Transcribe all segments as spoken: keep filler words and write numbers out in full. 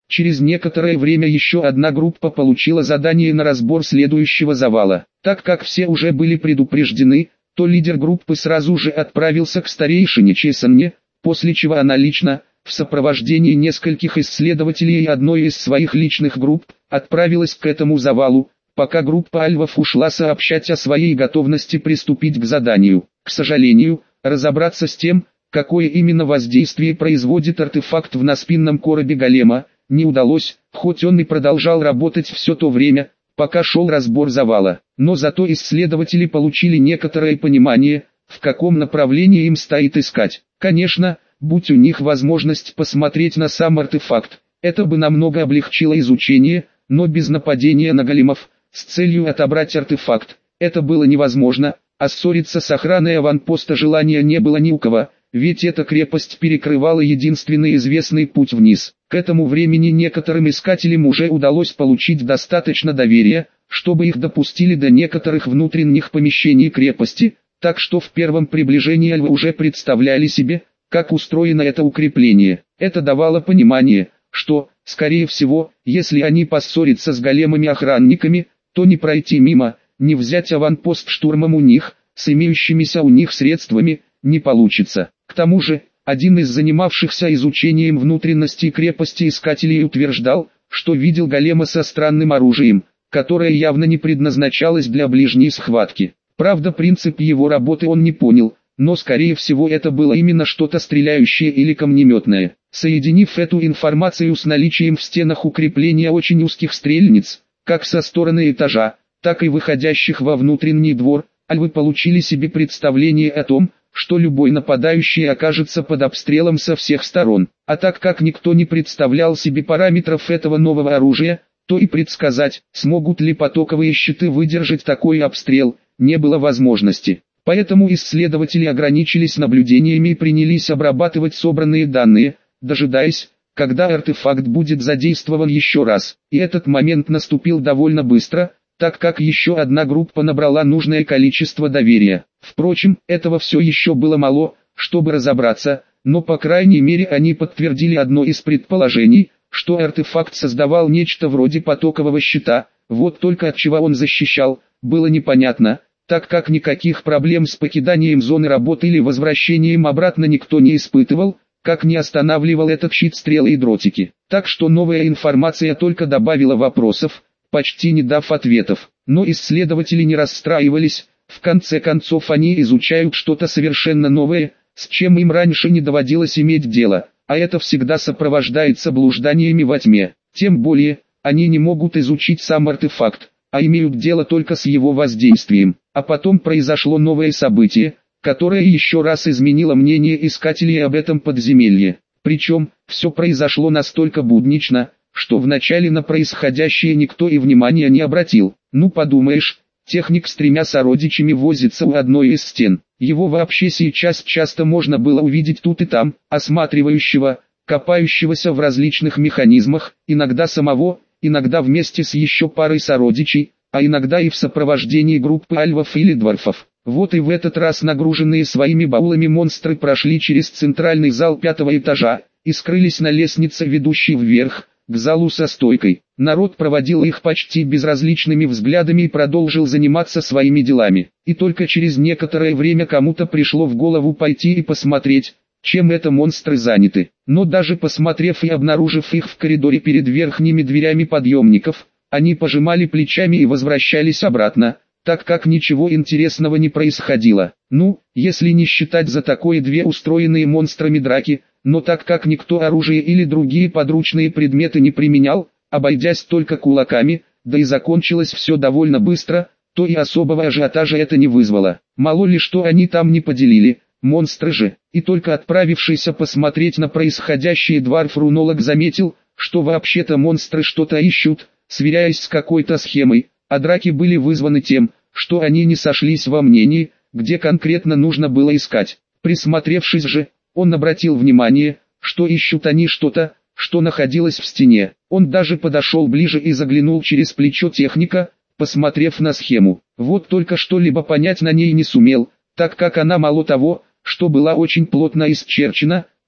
Через некоторое время еще одна группа получила задание на разбор следующего завала. Так как все уже были предупреждены, то лидер группы сразу же отправился к старейшине Чесанне, после чего она лично, в сопровождении нескольких исследователей и одной из своих личных групп, отправилась к этому завалу, пока группа альвов ушла сообщать о своей готовности приступить к заданию. К сожалению, разобраться с тем, какое именно воздействие производит артефакт в наспинном коробе голема, не удалось, хоть он и продолжал работать все то время, пока шел разбор завала. Но зато исследователи получили некоторое понимание, в каком направлении им стоит искать. Конечно, будь у них возможность посмотреть на сам артефакт, это бы намного облегчило изучение, но без нападения на големов, с целью отобрать артефакт, это было невозможно, а ссориться с охраной аванпоста желания не было ни у кого, ведь эта крепость перекрывала единственный известный путь вниз. К этому времени некоторым искателям уже удалось получить достаточно доверия, чтобы их допустили до некоторых внутренних помещений крепости, так что в первом приближении альвы уже представляли себе, как устроено это укрепление. Это давало понимание, что, скорее всего, если они поссорятся с големами-охранниками, то не пройти мимо, не взять аванпост штурмом у них, с имеющимися у них средствами, не получится. К тому же, один из занимавшихся изучением внутренностей крепости искателей утверждал, что видел голема со странным оружием, которое явно не предназначалось для ближней схватки. Правда, принцип его работы он не понял, но скорее всего это было именно что-то стреляющее или камнеметное. Соединив эту информацию с наличием в стенах укрепления очень узких стрельниц, как со стороны этажа, так и выходящих во внутренний двор, альвы получили себе представление о том, что любой нападающий окажется под обстрелом со всех сторон. А так как никто не представлял себе параметров этого нового оружия, то и предсказать, смогут ли потоковые щиты выдержать такой обстрел, не было возможности. Поэтому исследователи ограничились наблюдениями и принялись обрабатывать собранные данные, дожидаясь, когда артефакт будет задействован еще раз. И этот момент наступил довольно быстро, так как еще одна группа набрала нужное количество доверия. Впрочем, этого все еще было мало, чтобы разобраться, но по крайней мере они подтвердили одно из предположений, что артефакт создавал нечто вроде потокового щита, вот только от чего он защищал, было непонятно, так как никаких проблем с покиданием зоны работы или возвращением обратно никто не испытывал, как не останавливал этот щит стрелы и дротики. Так что новая информация только добавила вопросов, почти не дав ответов. Но исследователи не расстраивались, в конце концов они изучают что-то совершенно новое, с чем им раньше не доводилось иметь дело, а это всегда сопровождается блужданиями во тьме. Тем более, они не могут изучить сам артефакт, а имеют дело только с его воздействием. А потом произошло новое событие, которое еще раз изменило мнение искателей об этом подземелье. Причем, все произошло настолько буднично, что вначале на происходящее никто и внимания не обратил. Ну подумаешь, техник с тремя сородичами возится у одной из стен. Его вообще сейчас часто можно было увидеть тут и там, осматривающего, копающегося в различных механизмах, иногда самого, иногда вместе с еще парой сородичей, а иногда и в сопровождении группы альвов или дворфов. Вот и в этот раз нагруженные своими баулами монстры прошли через центральный зал пятого этажа и скрылись на лестнице, ведущей вверх, к залу со стойкой. Народ проводил их почти безразличными взглядами и продолжил заниматься своими делами. И только через некоторое время кому-то пришло в голову пойти и посмотреть, чем это монстры заняты. Но даже посмотрев и обнаружив их в коридоре перед верхними дверями подъемников, они пожимали плечами и возвращались обратно, так как ничего интересного не происходило. Ну, если не считать за такое две устроенные монстрами драки, но так как никто оружие или другие подручные предметы не применял, обойдясь только кулаками, да и закончилось все довольно быстро, то и особого ажиотажа это не вызвало. Мало ли что они там не поделили, монстры же. И только отправившийся посмотреть на происходящее дварф-рунолог заметил, что вообще-то монстры что-то ищут, сверяясь с какой-то схемой, а драки были вызваны тем, что они не сошлись во мнении, где конкретно нужно было искать. Присмотревшись же, он обратил внимание, что ищут они что-то, что находилось в стене. Он даже подошел ближе и заглянул через плечо техника, посмотрев на схему. Вот только что-либо понять на ней не сумел, так как она мало того, что была очень плотно исчерчена,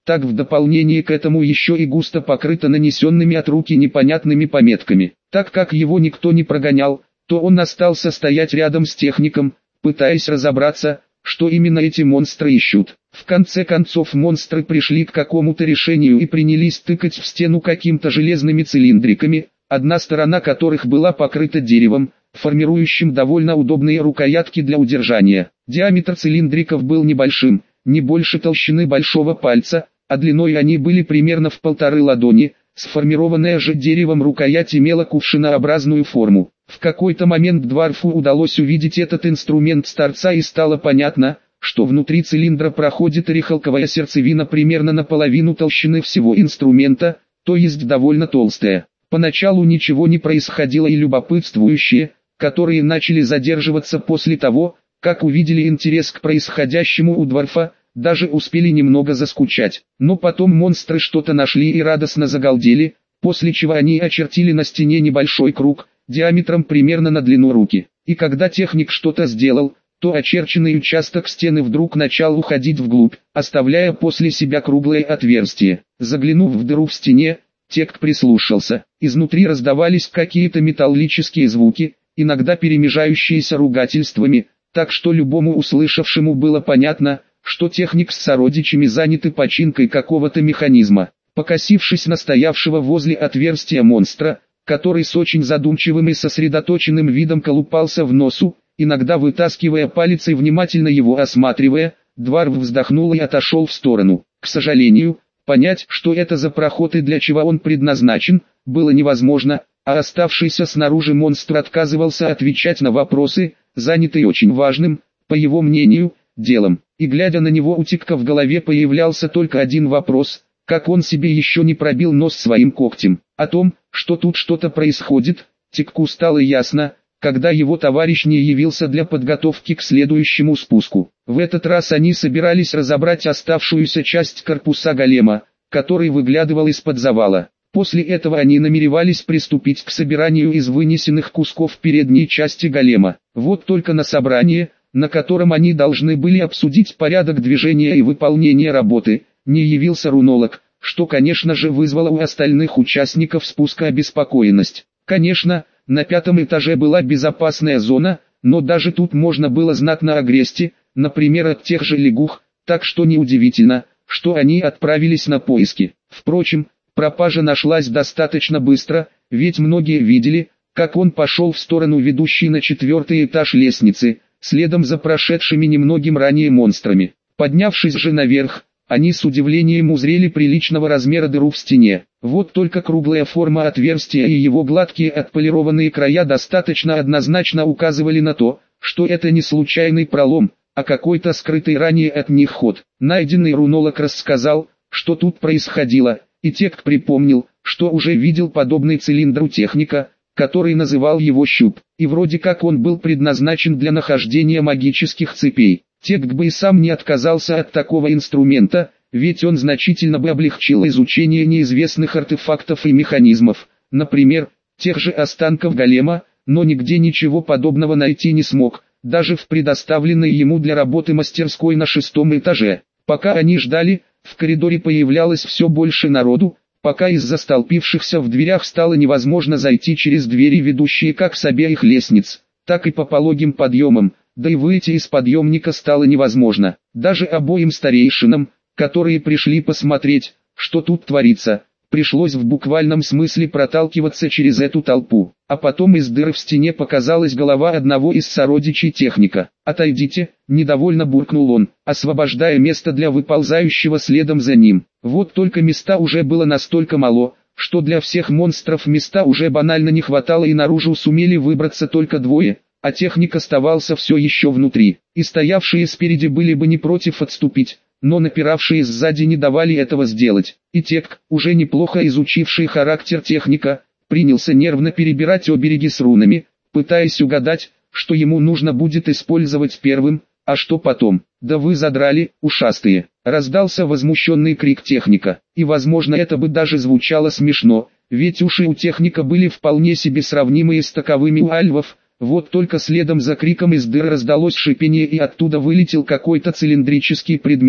так в дополнение к этому еще и густо покрыто нанесенными от руки непонятными пометками. Так как его никто не прогонял, то он остался стоять рядом с техником, пытаясь разобраться, что именно эти монстры ищут. В конце концов монстры пришли к какому-то решению и принялись тыкать в стену каким-то железными цилиндриками, одна сторона которых была покрыта деревом, формирующим довольно удобные рукоятки для удержания. Диаметр цилиндриков был небольшим, не больше толщины большого пальца, а длиной они были примерно в полторы ладони. Сформированная же деревом рукоять имела кувшинообразную форму. В какой-то момент Дварфу удалось увидеть этот инструмент с торца и стало понятно, что внутри цилиндра проходит орехалковая сердцевина примерно наполовину толщины всего инструмента, то есть довольно толстая. Поначалу ничего не происходило, и любопытствующие, которые начали задерживаться после того, как увидели интерес к происходящему у Дварфа, даже успели немного заскучать. Но потом монстры что-то нашли и радостно загалдели, после чего они очертили на стене небольшой круг, диаметром примерно на длину руки. И когда техник что-то сделал, то очерченный участок стены вдруг начал уходить вглубь, оставляя после себя круглое отверстие. Заглянув в дыру в стене, Тек прислушался. Изнутри раздавались какие-то металлические звуки, иногда перемежающиеся ругательствами, так что любому услышавшему было понятно, что техник с сородичами заняты починкой какого-то механизма. Покосившись на стоявшего возле отверстия монстра, который с очень задумчивым и сосредоточенным видом колупался в носу, иногда вытаскивая палец и внимательно его осматривая, Дварф вздохнул и отошел в сторону. К сожалению, понять, что это за проход и для чего он предназначен, было невозможно, а оставшийся снаружи монстр отказывался отвечать на вопросы, занятый очень важным, по его мнению, делом. И глядя на него у Тика в голове появлялся только один вопрос: как он себе еще не пробил нос своим когтем. О том, что тут что-то происходит, Тику стало ясно, когда его товарищ не явился для подготовки к следующему спуску. В этот раз они собирались разобрать оставшуюся часть корпуса голема, который выглядывал из-под завала. После этого они намеревались приступить к собиранию из вынесенных кусков передней части голема. Вот только на собрание, на котором они должны были обсудить порядок движения и выполнения работы, не явился рунолог, что, конечно же, вызвало у остальных участников спуска обеспокоенность. Конечно, на пятом этаже была безопасная зона, но даже тут можно было знатно огрести, например, от тех же лягух, так что неудивительно, что они отправились на поиски. Впрочем, пропажа нашлась достаточно быстро, ведь многие видели, как он пошел в сторону ведущей на четвертый этаж лестницы, следом за прошедшими немногим ранее монстрами. Поднявшись же наверх, они с удивлением узрели приличного размера дыру в стене. Вот только круглая форма отверстия и его гладкие отполированные края достаточно однозначно указывали на то, что это не случайный пролом, а какой-то скрытый ранее от них ход. Найденный рунолог рассказал, что тут происходило, и Тек припомнил, что уже видел подобный цилиндр у техника, который называл его щуп, и вроде как он был предназначен для нахождения магических цепей. Тек бы и сам не отказался от такого инструмента, ведь он значительно бы облегчил изучение неизвестных артефактов и механизмов, например, тех же останков голема, но нигде ничего подобного найти не смог, даже в предоставленной ему для работы мастерской на шестом этаже. Пока они ждали, в коридоре появлялось все больше народу, пока из-за столпившихся в дверях стало невозможно зайти через двери, ведущие как с обеих лестниц, так и по пологим подъемам, да и выйти из подъемника стало невозможно. Даже обоим старейшинам, которые пришли посмотреть, что тут творится, пришлось в буквальном смысле проталкиваться через эту толпу. А потом из дыры в стене показалась голова одного из сородичей техника. «Отойдите», — недовольно буркнул он, освобождая место для выползающего следом за ним. Вот только места уже было настолько мало, что для всех монстров места уже банально не хватало, и наружу сумели выбраться только двое, а техник оставался все еще внутри. И стоявшие спереди были бы не против отступить, но напиравшие сзади не давали этого сделать. И Тек, уже неплохо изучивший характер техника, принялся нервно перебирать обереги с рунами, пытаясь угадать, что ему нужно будет использовать первым, а что потом. «Да вы задрали, ушастые!» — раздался возмущенный крик техника. И возможно это бы даже звучало смешно, ведь уши у техника были вполне себе сравнимые с таковыми у альвов. Вот только следом за криком из дыры раздалось шипение, и оттуда вылетел какой-то цилиндрический предмет,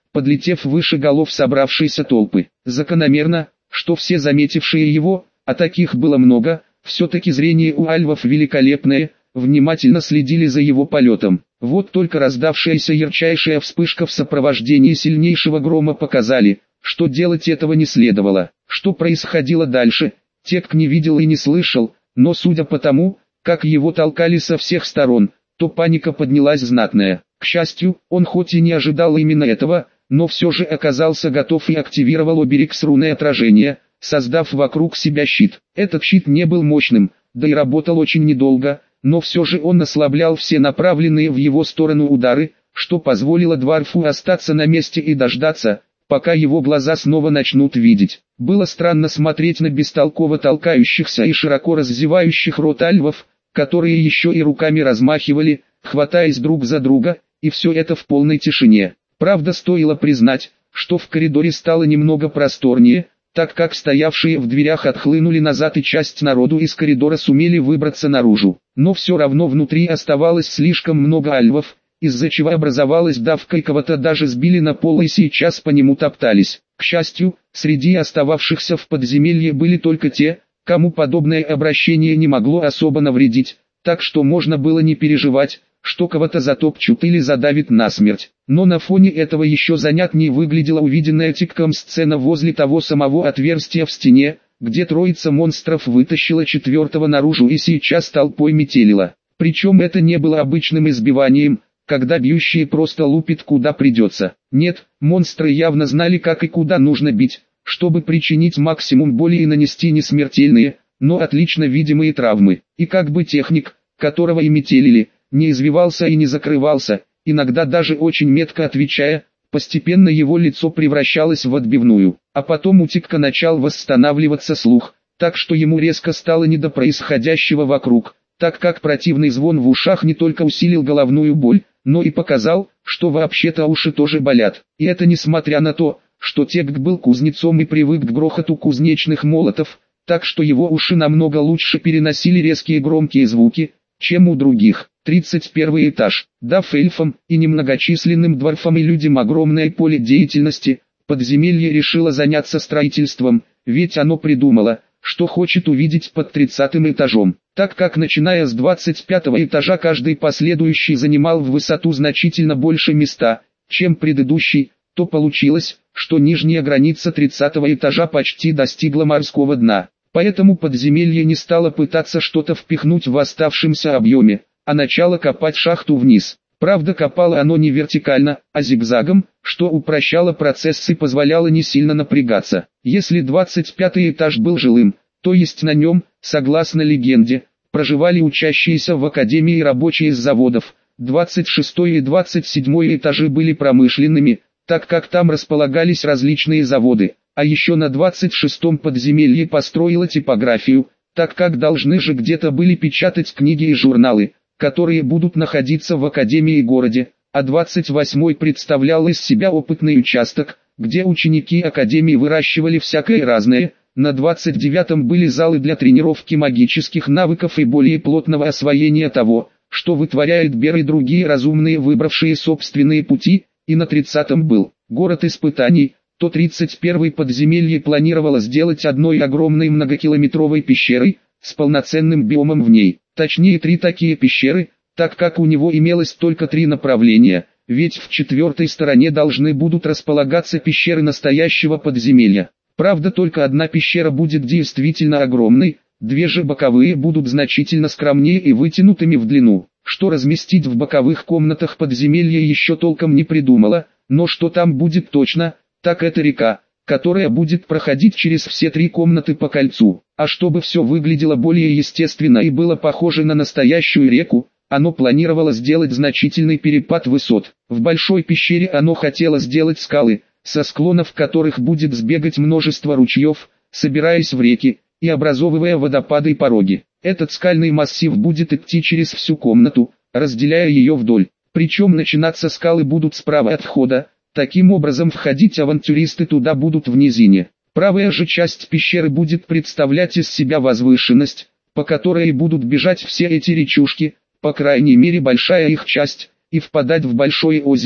подлетев выше голов собравшейся толпы. Закономерно, что все заметившие его, а таких было много, все-таки зрение у альвов великолепное, внимательно следили за его полетом. Вот только раздавшаяся ярчайшая вспышка в сопровождении сильнейшего грома показали, что делать этого не следовало. Что происходило дальше, Тек не видел и не слышал, но судя по тому, как его толкали со всех сторон, то паника поднялась знатная. К счастью, он хоть и не ожидал именно этого, но все же оказался готов и активировал оберег с руной отражения, создав вокруг себя щит. Этот щит не был мощным, да и работал очень недолго, но все же он ослаблял все направленные в его сторону удары, что позволило Дварфу остаться на месте и дождаться, пока его глаза снова начнут видеть. Было странно смотреть на бестолково толкающихся и широко раздевающих рот альвов, которые еще и руками размахивали, хватаясь друг за друга, и все это в полной тишине. Правда, стоило признать, что в коридоре стало немного просторнее, так как стоявшие в дверях отхлынули назад и часть народу из коридора сумели выбраться наружу. Но все равно внутри оставалось слишком много альвов, из-за чего образовалась давка и кого-то даже сбили на пол и сейчас по нему топтались. К счастью, среди остававшихся в подземелье были только те, кому подобное обращение не могло особо навредить, так что можно было не переживать, что кого-то затопчут или задавит насмерть. Но на фоне этого еще занятнее выглядела увиденная Тикком сцена возле того самого отверстия в стене, где троица монстров вытащила четвертого наружу и сейчас толпой метелила. Причем это не было обычным избиванием, когда бьющие просто лупит куда придется. Нет, монстры явно знали, как и куда нужно бить, чтобы причинить максимум боли и нанести не смертельные, но отлично видимые травмы. И как бы техник, которого и метелили, не извивался и не закрывался, иногда даже очень метко отвечая, постепенно его лицо превращалось в отбивную. А потом у Тикка начал восстанавливаться слух, так что ему резко стало не до происходящего вокруг, так как противный звон в ушах не только усилил головную боль, но и показал, что вообще-то уши тоже болят. И это несмотря на то, что Тек был кузнецом и привык к грохоту кузнечных молотов, так что его уши намного лучше переносили резкие громкие звуки, чем у других. тридцать первый этаж. Дав эльфам и немногочисленным дварфам и людям огромное поле деятельности, подземелье решило заняться строительством, ведь оно придумало, что хочет увидеть под тридцатым этажом. Так как начиная с двадцать пятого этажа каждый последующий занимал в высоту значительно больше места, чем предыдущий, то получилось, что нижняя граница тридцатого этажа почти достигла морского дна. Поэтому подземелье не стало пытаться что-то впихнуть в оставшемся объеме, а начало копать шахту вниз. Правда, копало оно не вертикально, а зигзагом, что упрощало процесс и позволяло не сильно напрягаться. Если двадцать пятый этаж был жилым, то есть на нем, согласно легенде, проживали учащиеся в академии рабочие с заводов. двадцать шестой и двадцать седьмой этажи были промышленными, так как там располагались различные заводы, а еще на двадцать шестом подземелье построила типографию, так как должны же где-то были печатать книги и журналы, которые будут находиться в академии и городе, а двадцать восьмой представлял из себя опытный участок, где ученики академии выращивали всякое разное. На двадцать девятом были залы для тренировки магических навыков и более плотного освоения того, что вытворяет Бер и другие разумные, выбравшие собственные пути, и на тридцатом был город испытаний. То тридцать первый подземелье планировало сделать одной огромной многокилометровой пещерой, с полноценным биомом в ней. Точнее три такие пещеры, так как у него имелось только три направления, ведь в четвертой стороне должны будут располагаться пещеры настоящего подземелья. Правда, только одна пещера будет действительно огромной, две же боковые будут значительно скромнее и вытянутыми в длину. Что разместить в боковых комнатах подземелья еще толком не придумала, но что там будет точно, так это река, которая будет проходить через все три комнаты по кольцу. А чтобы все выглядело более естественно и было похоже на настоящую реку, оно планировало сделать значительный перепад высот. В большой пещере оно хотело сделать скалы, со склонов которых будет сбегать множество ручьев, собираясь в реки, и образовывая водопады и пороги. Этот скальный массив будет идти через всю комнату, разделяя ее вдоль. Причем начинаться скалы будут справа от входа, таким образом входить авантюристы туда будут в низине. Правая же часть пещеры будет представлять из себя возвышенность, по которой будут бежать все эти речушки, по крайней мере большая их часть, и впадать в большое озеро,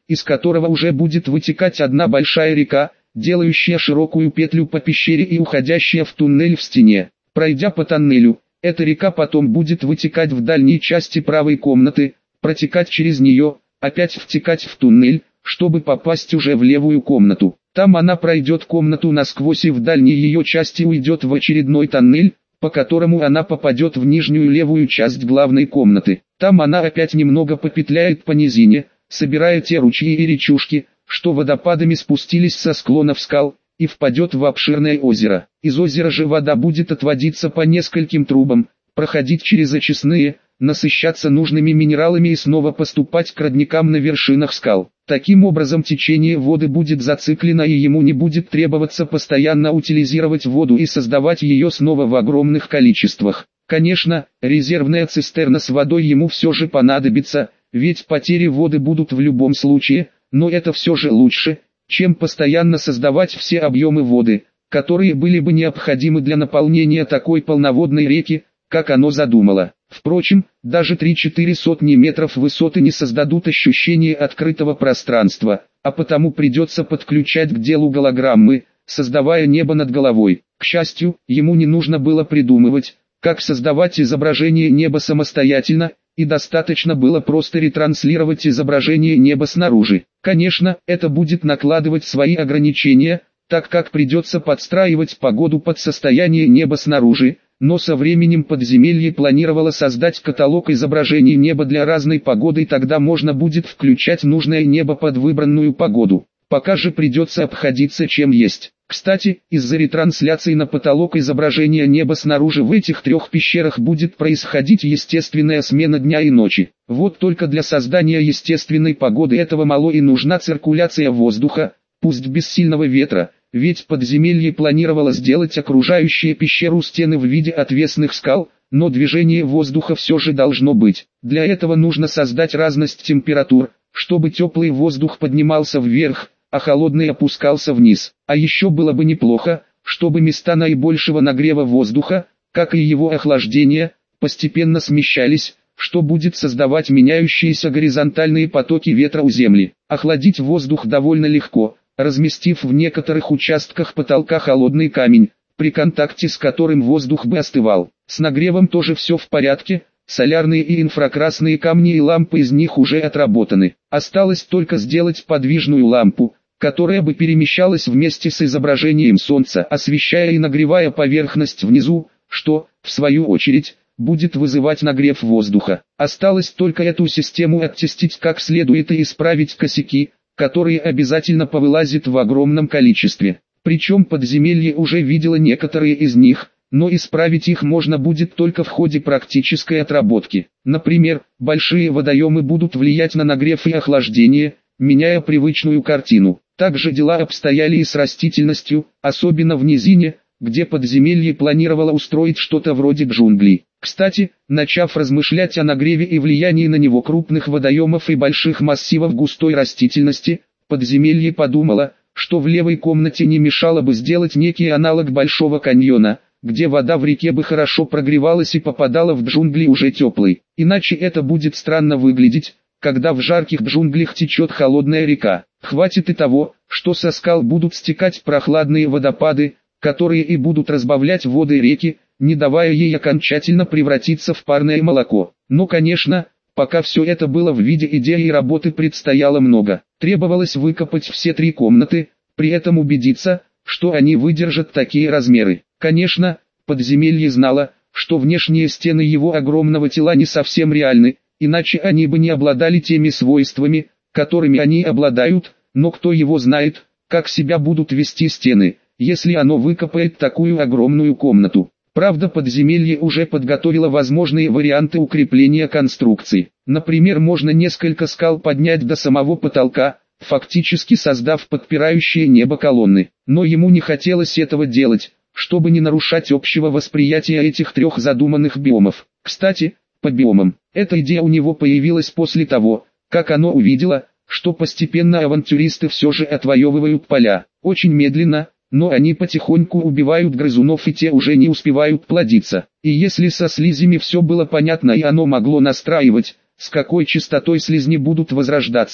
из которого уже будет вытекать одна большая река, делающая широкую петлю по пещере и уходящая в туннель в стене. Пройдя по тоннелю, эта река потом будет вытекать в дальней части правой комнаты, протекать через нее, опять втекать в туннель, чтобы попасть уже в левую комнату. Там она пройдет комнату насквозь и в дальней ее части уйдет в очередной тоннель, по которому она попадет в нижнюю левую часть главной комнаты. Там она опять немного попетляет по низине, собирая те ручьи и речушки, что водопадами спустились со склонов скал, и впадет в обширное озеро. Из озера же вода будет отводиться по нескольким трубам, проходить через очистные, насыщаться нужными минералами и снова поступать к родникам на вершинах скал. Таким образом течение воды будет зациклено и ему не будет требоваться постоянно утилизировать воду и создавать ее снова в огромных количествах. Конечно, резервная цистерна с водой ему все же понадобится, ведь потери воды будут в любом случае, но это все же лучше, чем постоянно создавать все объемы воды, которые были бы необходимы для наполнения такой полноводной реки, как оно задумало. Впрочем, даже три-четыре сотни метров высоты не создадут ощущения открытого пространства, а потому придется подключать к делу голограммы, создавая небо над головой. К счастью, ему не нужно было придумывать, как создавать изображение неба самостоятельно, и достаточно было просто ретранслировать изображение неба снаружи. Конечно, это будет накладывать свои ограничения, так как придется подстраивать погоду под состояние неба снаружи, но со временем подземелье планировало создать каталог изображений неба для разной погоды, и тогда можно будет включать нужное небо под выбранную погоду. Пока же придется обходиться чем есть. Кстати, из-за ретрансляции на потолок изображения неба снаружи в этих трех пещерах будет происходить естественная смена дня и ночи. Вот только для создания естественной погоды этого мало и нужна циркуляция воздуха, пусть без сильного ветра, ведь подземелье планировало сделать окружающие пещеру стены в виде отвесных скал, но движение воздуха все же должно быть. Для этого нужно создать разность температур, чтобы теплый воздух поднимался вверх, а холодный опускался вниз. А еще было бы неплохо, чтобы места наибольшего нагрева воздуха, как и его охлаждения, постепенно смещались, что будет создавать меняющиеся горизонтальные потоки ветра у Земли. Охладить воздух довольно легко, разместив в некоторых участках потолка холодный камень, при контакте с которым воздух бы остывал. С нагревом тоже все в порядке. Солярные и инфракрасные камни и лампы из них уже отработаны. Осталось только сделать подвижную лампу, которая бы перемещалась вместе с изображением Солнца, освещая и нагревая поверхность внизу, что, в свою очередь, будет вызывать нагрев воздуха. Осталось только эту систему оттестить как следует и исправить косяки, которые обязательно повылазят в огромном количестве. Причем подземелье уже видело некоторые из них, но исправить их можно будет только в ходе практической отработки. Например, большие водоемы будут влиять на нагрев и охлаждение, меняя привычную картину. Также дела обстояли и с растительностью, особенно в низине, где подземелье планировало устроить что-то вроде джунглей. Кстати, начав размышлять о нагреве и влиянии на него крупных водоемов и больших массивов густой растительности, подземелье подумало, что в левой комнате не мешало бы сделать некий аналог Большого каньона, где вода в реке бы хорошо прогревалась и попадала в джунгли уже теплой. Иначе это будет странно выглядеть, когда в жарких джунглях течет холодная река. Хватит и того, что со скал будут стекать прохладные водопады, которые и будут разбавлять воды реки, не давая ей окончательно превратиться в парное молоко. Но, конечно, пока все это было в виде идеи и работы предстояло много. Требовалось выкопать все три комнаты, при этом убедиться, что они выдержат такие размеры. Конечно, подземелье знало, что внешние стены его огромного тела не совсем реальны, иначе они бы не обладали теми свойствами, которыми они обладают, но кто его знает, как себя будут вести стены, если оно выкопает такую огромную комнату. Правда, подземелье уже подготовило возможные варианты укрепления конструкции. Например, можно несколько скал поднять до самого потолка, фактически создав подпирающие небо колонны. Но ему не хотелось этого делать, чтобы не нарушать общего восприятия этих трех задуманных биомов. Кстати, по биомам, эта идея у него появилась после того, как оно увидело, что постепенно авантюристы все же отвоевывают поля. Очень медленно, но они потихоньку убивают грызунов и те уже не успевают плодиться. И если со слизями все было понятно и оно могло настраивать, с какой частотой слизни будут возрождаться,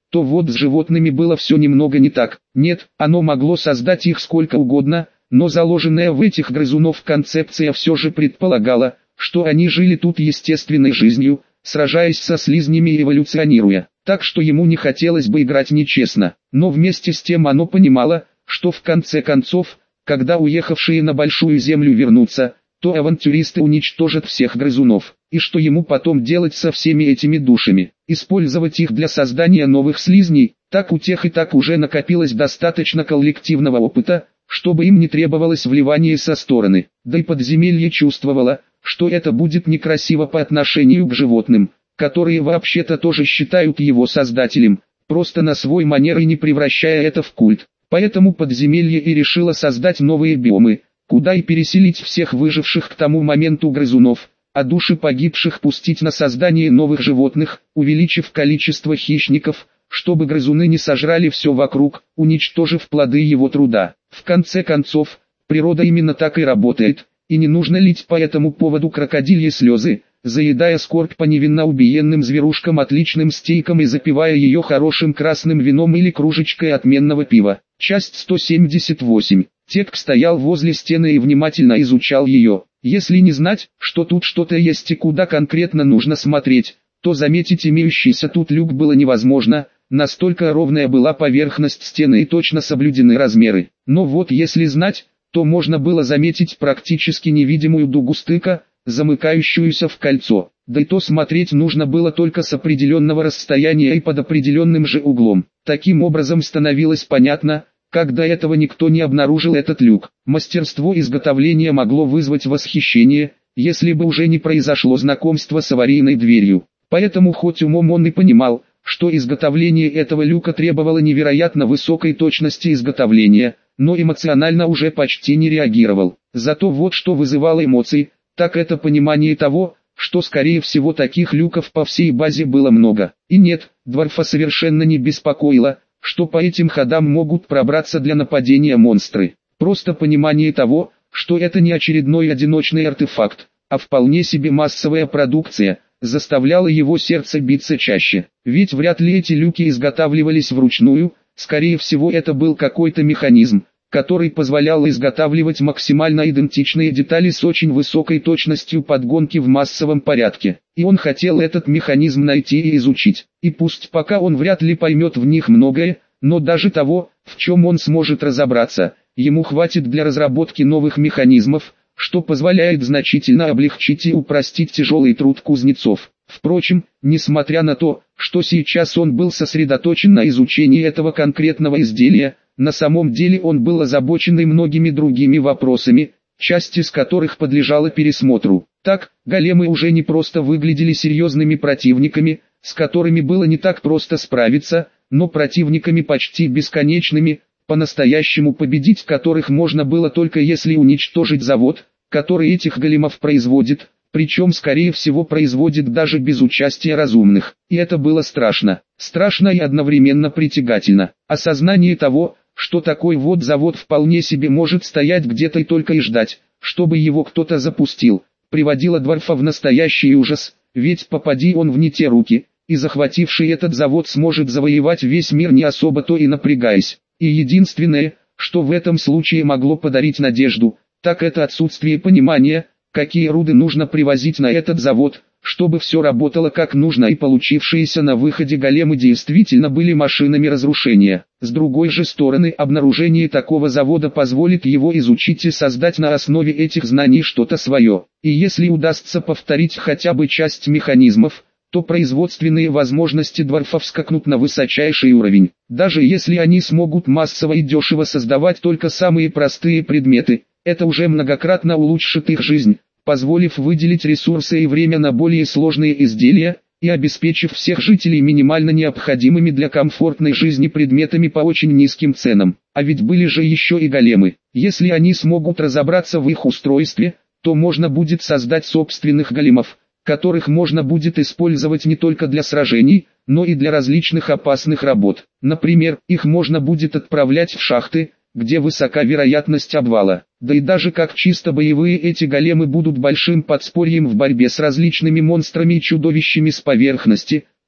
то вот с животными было все немного не так. Нет, оно могло создать их сколько угодно, но заложенная в этих грызунов концепция все же предполагала, что они жили тут естественной жизнью, сражаясь со слизнями и эволюционируя. Так что ему не хотелось бы играть нечестно. Но вместе с тем оно понимало, что в конце концов, когда уехавшие на Большую Землю вернутся, то авантюристы уничтожат всех грызунов. И что ему потом делать со всеми этими душами? Использовать их для создания новых слизней? Так у тех и так уже накопилось достаточно коллективного опыта, чтобы им не требовалось вливание со стороны. Да и подземелье чувствовало, что это будет некрасиво по отношению к животным, которые вообще-то тоже считают его создателем, просто на свой манер и не превращая это в культ. Поэтому подземелье и решило создать новые биомы, куда и переселить всех выживших к тому моменту грызунов, а души погибших пустить на создание новых животных, увеличив количество хищников, чтобы грызуны не сожрали все вокруг, уничтожив плоды его труда. В конце концов, природа именно так и работает, и не нужно лить по этому поводу крокодильи слезы, заедая скорбь по невинно убиенным зверушкам отличным стейком и запивая ее хорошим красным вином или кружечкой отменного пива. Часть сто семьдесят восемь. Тек стоял возле стены и внимательно изучал ее. Если не знать, что тут что-то есть и куда конкретно нужно смотреть, то заметить имеющийся тут люк было невозможно, настолько ровная была поверхность стены и точно соблюдены размеры. Но вот если знать, то можно было заметить практически невидимую дугу стыка, замыкающуюся в кольцо. Да и то смотреть нужно было только с определенного расстояния и под определенным же углом. Таким образом становилось понятно, как до этого никто не обнаружил этот люк. Мастерство изготовления могло вызвать восхищение, если бы уже не произошло знакомство с аварийной дверью. Поэтому хоть умом он и понимал, что изготовление этого люка требовало невероятно высокой точности изготовления, но эмоционально уже почти не реагировал. Зато вот что вызывало эмоции, так это понимание того, что скорее всего таких люков по всей базе было много. И нет, Дворфа совершенно не беспокоило, что по этим ходам могут пробраться для нападения монстры. Просто понимание того, что это не очередной одиночный артефакт, а вполне себе массовая продукция, заставляло его сердце биться чаще. Ведь вряд ли эти люки изготавливались вручную, скорее всего это был какой-то механизм, который позволял изготавливать максимально идентичные детали с очень высокой точностью подгонки в массовом порядке. И он хотел этот механизм найти и изучить. И пусть пока он вряд ли поймет в них многое, но даже того, в чем он сможет разобраться, ему хватит для разработки новых механизмов, что позволяет значительно облегчить и упростить тяжелый труд кузнецов. Впрочем, несмотря на то, что сейчас он был сосредоточен на изучении этого конкретного изделия, на самом деле он был озабочен и многими другими вопросами, часть из которых подлежала пересмотру. Так, големы уже не просто выглядели серьезными противниками, с которыми было не так просто справиться, но противниками почти бесконечными, по-настоящему победить которых можно было только если уничтожить завод, который этих големов производит, причем скорее всего производит даже без участия разумных. И это было страшно. Страшно и одновременно притягательно. Осознание того, что такой вот завод вполне себе может стоять где-то и только и ждать, чтобы его кто-то запустил, приводило Дворфа в настоящий ужас, ведь попади он в не те руки, и захвативший этот завод сможет завоевать весь мир не особо-то и напрягаясь. И единственное, что в этом случае могло подарить надежду, так это отсутствие понимания, какие руды нужно привозить на этот завод, чтобы все работало как нужно, и получившиеся на выходе големы действительно были машинами разрушения. С другой же стороны, обнаружение такого завода позволит его изучить и создать на основе этих знаний что-то свое. И если удастся повторить хотя бы часть механизмов, то производственные возможности Дворфа вскакнут на высочайший уровень. Даже если они смогут массово и дешево создавать только самые простые предметы, это уже многократно улучшит их жизнь, позволив выделить ресурсы и время на более сложные изделия, и обеспечив всех жителей минимально необходимыми для комфортной жизни предметами по очень низким ценам. А ведь были же еще и големы. Если они смогут разобраться в их устройстве, то можно будет создать собственных големов, которых можно будет использовать не только для сражений, но и для различных опасных работ. Например, их можно будет отправлять в шахты, где высока вероятность обвала. Да и даже как чисто боевые эти големы будут большим подспорьем в борьбе с различными монстрами и чудовищами с поверхности,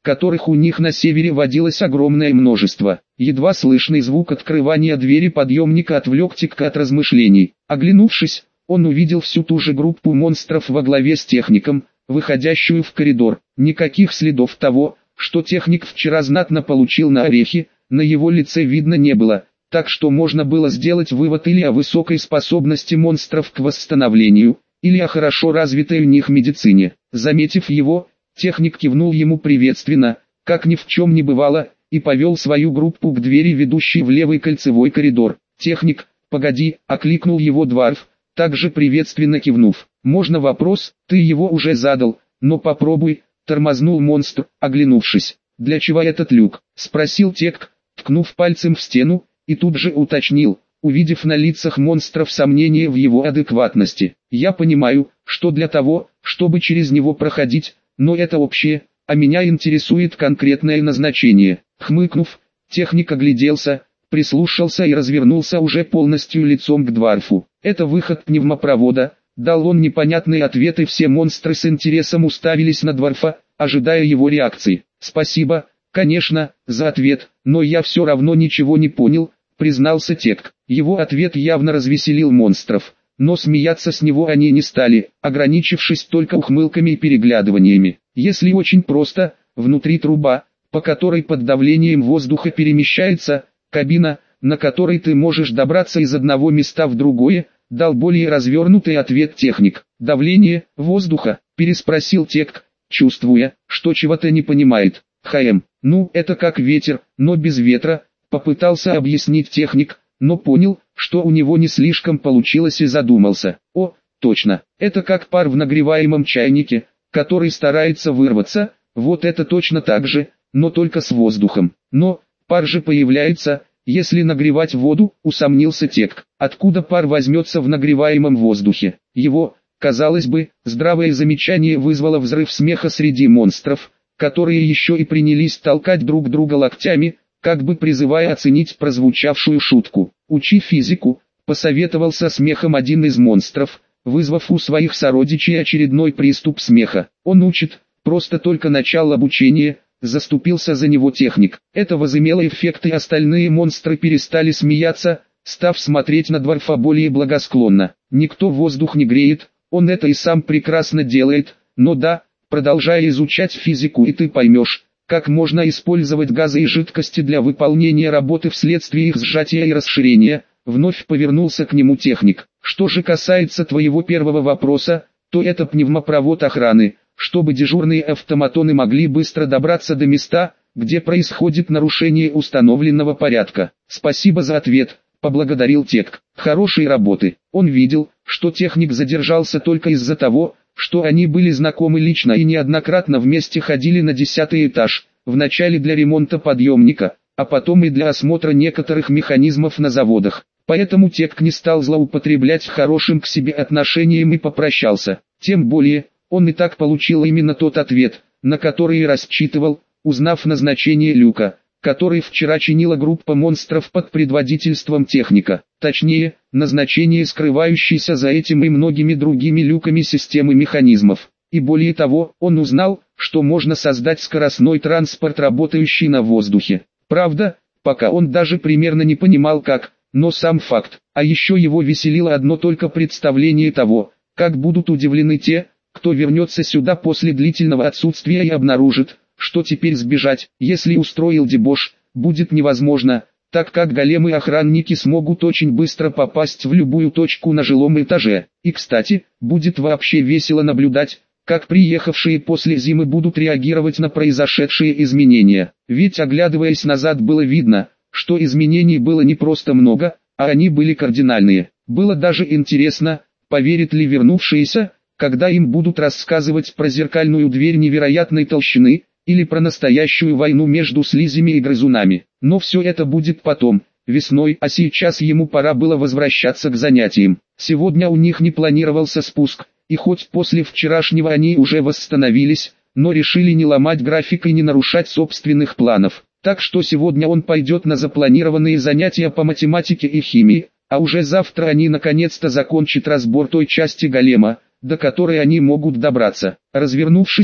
которых у них на севере водилось огромное множество. Едва слышный звук открывания двери подъемника отвлек Текка от размышлений. Оглянувшись, он увидел всю ту же группу монстров во главе с техником, выходящую в коридор. Никаких следов того, что техник вчера знатно получил на орехи, на его лице видно не было, так что можно было сделать вывод или о высокой способности монстров к восстановлению, или о хорошо развитой у них медицине. Заметив его, техник кивнул ему приветственно, как ни в чем не бывало, и повел свою группу к двери, ведущей в левый кольцевой коридор. «Техник, погоди», — окликнул его Дварф, также приветственно кивнув. «Можно вопрос? Ты его уже задал, но попробуй», — тормознул монстр, оглянувшись. «Для чего этот люк?» — спросил Тек, ткнув пальцем в стену, и тут же уточнил, увидев на лицах монстров сомнение в его адекватности. «Я понимаю, что для того, чтобы через него проходить, но это общее, а меня интересует конкретное назначение». Хмыкнув, техник огляделся, прислушался и развернулся уже полностью лицом к Дварфу. «Это выход пневмопровода», — дал он непонятный ответ, и все монстры с интересом уставились на Дварфа, ожидая его реакции. «Спасибо, конечно, за ответ, но я все равно ничего не понял», — признался Тек. Его ответ явно развеселил монстров, но смеяться с него они не стали, ограничившись только ухмылками и переглядываниями. «Если очень просто, внутри труба, по которой под давлением воздуха перемещается кабина, на которой ты можешь добраться из одного места в другое», — дал более развернутый ответ техник. «Давление воздуха?» — переспросил Тек, чувствуя, что чего-то не понимает. «Хм, ну это как ветер, но без ветра», — попытался объяснить техник, но понял, что у него не слишком получилось, и задумался. «О, точно, это как пар в нагреваемом чайнике, который старается вырваться, вот это точно так же, но только с воздухом. Но пар же появляется, если нагревать воду», — усомнился Тек. «Откуда пар возьмется в нагреваемом воздухе?» Его, казалось бы, здравое замечание вызвало взрыв смеха среди монстров, которые еще и принялись толкать друг друга локтями, как бы призывая оценить прозвучавшую шутку. «Учи физику», — посоветовал со смехом один из монстров, вызвав у своих сородичей очередной приступ смеха. «Он учит, просто только начало обучения», — заступился за него техник. Это возымело эффект, и остальные монстры перестали смеяться, став смотреть на Дварфа более благосклонно. «Никто воздух не греет, он это и сам прекрасно делает, но да, продолжая изучать физику, и ты поймешь, как можно использовать газы и жидкости для выполнения работы вследствие их сжатия и расширения», — вновь повернулся к нему техник. «Что же касается твоего первого вопроса, то это пневмопровод охраны, чтобы дежурные автоматоны могли быстро добраться до места, где происходит нарушение установленного порядка». «Спасибо за ответ», — поблагодарил Тек. «Хорошей работы». Он видел, что техник задержался только из-за того, что они были знакомы лично и неоднократно вместе ходили на десятый этаж, вначале для ремонта подъемника, а потом и для осмотра некоторых механизмов на заводах. Поэтому Тек не стал злоупотреблять хорошим к себе отношением и попрощался. Тем более, он и так получил именно тот ответ, на который и рассчитывал, узнав назначение люка, который вчера чинила группа монстров под предводительством техника. Точнее, назначение скрывающейся за этим и многими другими люками системы механизмов. И более того, он узнал, что можно создать скоростной транспорт, работающий на воздухе. Правда, пока он даже примерно не понимал как, но сам факт. А еще его веселило одно только представление того, как будут удивлены те, кто вернется сюда после длительного отсутствия и обнаружит, что теперь сбежать, если устроил дебош, будет невозможно, так как големы-охранники смогут очень быстро попасть в любую точку на жилом этаже. И кстати, будет вообще весело наблюдать, как приехавшие после зимы будут реагировать на произошедшие изменения. Ведь оглядываясь назад, было видно, что изменений было не просто много, а они были кардинальные. Было даже интересно, поверят ли вернувшиеся, когда им будут рассказывать про зеркальную дверь невероятной толщины, или про настоящую войну между слизями и грызунами. Но все это будет потом, весной, а сейчас ему пора было возвращаться к занятиям. Сегодня у них не планировался спуск, и хоть после вчерашнего они уже восстановились, но решили не ломать график и не нарушать собственных планов. Так что сегодня он пойдет на запланированные занятия по математике и химии, а уже завтра они наконец-то закончат разбор той части голема, до которой они могут добраться. Развернувшись,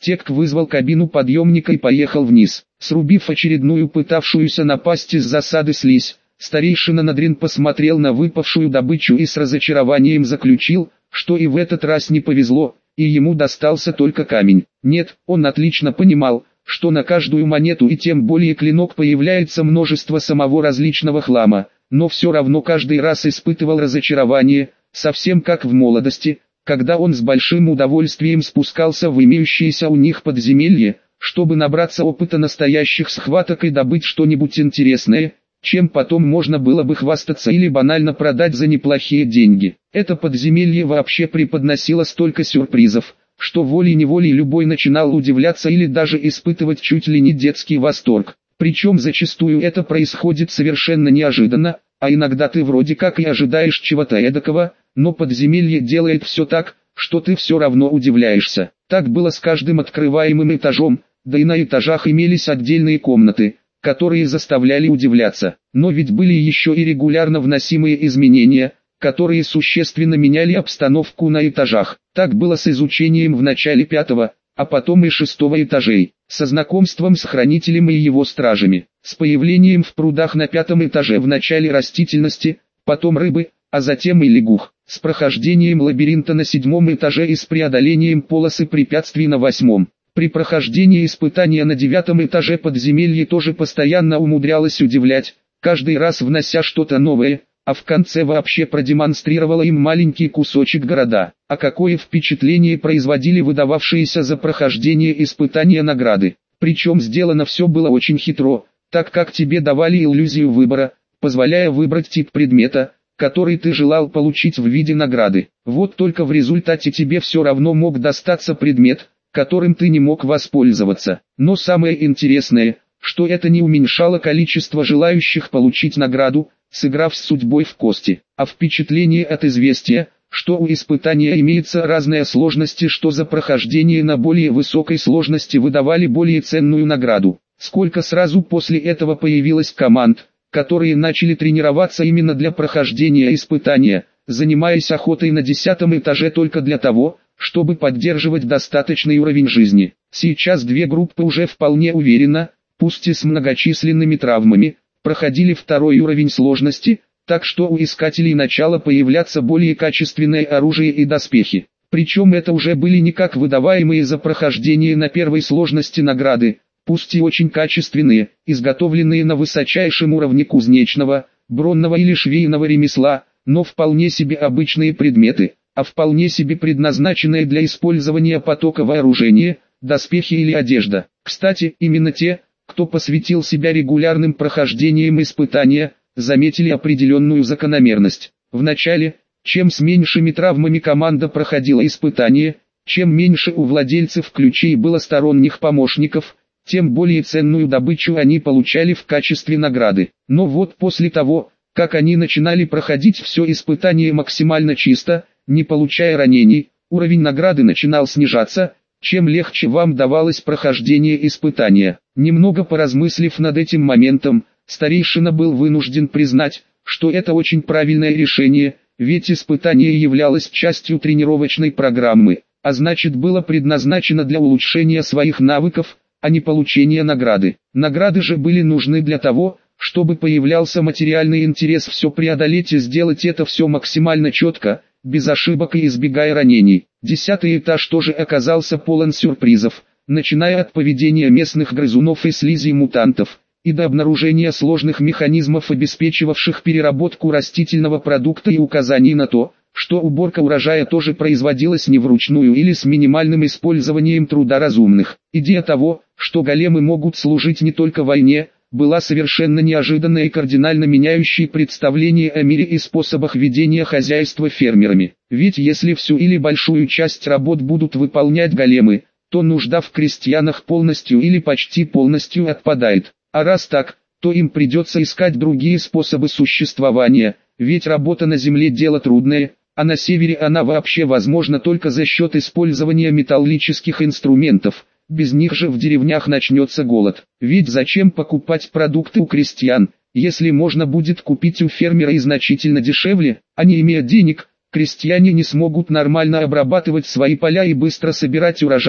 Тек вызвал кабину подъемника и поехал вниз. Срубив очередную пытавшуюся напасть из засады слизь, старейшина Надрин посмотрел на выпавшую добычу и с разочарованием заключил, что и в этот раз не повезло, и ему достался только камень. Нет, он отлично понимал, что на каждую монету и тем более клинок появляется множество самого различного хлама, но все равно каждый раз испытывал разочарование, совсем как в молодости, когда он с большим удовольствием спускался в имеющиеся у них подземелье, чтобы набраться опыта настоящих схваток и добыть что-нибудь интересное, чем потом можно было бы хвастаться или банально продать за неплохие деньги. Это подземелье вообще преподносило столько сюрпризов, что волей-неволей любой начинал удивляться или даже испытывать чуть ли не детский восторг. Причем зачастую это происходит совершенно неожиданно, а иногда ты вроде как и ожидаешь чего-то эдакого, но подземелье делает все так, что ты все равно удивляешься. Так было с каждым открываемым этажом, да и на этажах имелись отдельные комнаты, которые заставляли удивляться. Но ведь были еще и регулярно вносимые изменения, которые существенно меняли обстановку на этажах. Так было с изучением в начале пятого, а потом и шестого этажей, со знакомством с хранителем и его стражами, с появлением в прудах на пятом этаже в начале растительности, потом рыбы, а затем и лягух, с прохождением лабиринта на седьмом этаже и с преодолением полосы препятствий на восьмом. При прохождении испытания на девятом этаже подземелье тоже постоянно умудрялось удивлять, каждый раз внося что-то новое, а в конце вообще продемонстрировала им маленький кусочек города. А какое впечатление производили выдававшиеся за прохождение испытания награды. Причем сделано все было очень хитро, так как тебе давали иллюзию выбора, позволяя выбрать тип предмета, который ты желал получить в виде награды. Вот только в результате тебе все равно мог достаться предмет, которым ты не мог воспользоваться. Но самое интересное, что это не уменьшало количество желающих получить награду, сыграв с судьбой в кости. А впечатление от известия, что у испытания имеется разная сложность и что за прохождение на более высокой сложности выдавали более ценную награду. Сколько сразу после этого появилось команд, которые начали тренироваться именно для прохождения испытания, занимаясь охотой на десятом этаже только для того, чтобы поддерживать достаточный уровень жизни. Сейчас две группы уже вполне уверенно, пусть и с многочисленными травмами, проходили второй уровень сложности, так что у искателей начало появляться более качественное оружие и доспехи. Причем это уже были не как выдаваемые за прохождение на первой сложности награды, пусть и очень качественные, изготовленные на высочайшем уровне кузнечного, бронного или швейного ремесла, но вполне себе обычные предметы, а вполне себе предназначенные для использования потока вооружения, доспехи или одежда. Кстати, именно те, кто посвятил себя регулярным прохождением испытания, заметили определенную закономерность. Вначале, чем с меньшими травмами команда проходила испытание, чем меньше у владельцев ключей было сторонних помощников, тем более ценную добычу они получали в качестве награды. Но вот после того, как они начинали проходить все испытание максимально чисто, не получая ранений, уровень награды начинал снижаться, чем легче вам давалось прохождение испытания. Немного поразмыслив над этим моментом, старейшина был вынужден признать, что это очень правильное решение, ведь испытание являлось частью тренировочной программы, а значит было предназначено для улучшения своих навыков, а не получения награды. Награды же были нужны для того, чтобы появлялся материальный интерес все преодолеть и сделать это все максимально четко, без ошибок и избегая ранений. Десятый этаж тоже оказался полон сюрпризов, начиная от поведения местных грызунов и слизей мутантов, и до обнаружения сложных механизмов, обеспечивавших переработку растительного продукта и указаний на то, что уборка урожая тоже производилась не вручную или с минимальным использованием труда разумных. Идея того, что големы могут служить не только войне, была совершенно неожиданной и кардинально меняющей представление о мире и способах ведения хозяйства фермерами. Ведь если всю или большую часть работ будут выполнять големы, то нужда в крестьянах полностью или почти полностью отпадает. А раз так, то им придется искать другие способы существования, ведь работа на земле дело трудное, а на севере она вообще возможна только за счет использования металлических инструментов. Без них же в деревнях начнется голод. Ведь зачем покупать продукты у крестьян, если можно будет купить у фермера и значительно дешевле? А не имея денег, крестьяне не смогут нормально обрабатывать свои поля и быстро собирать урожай,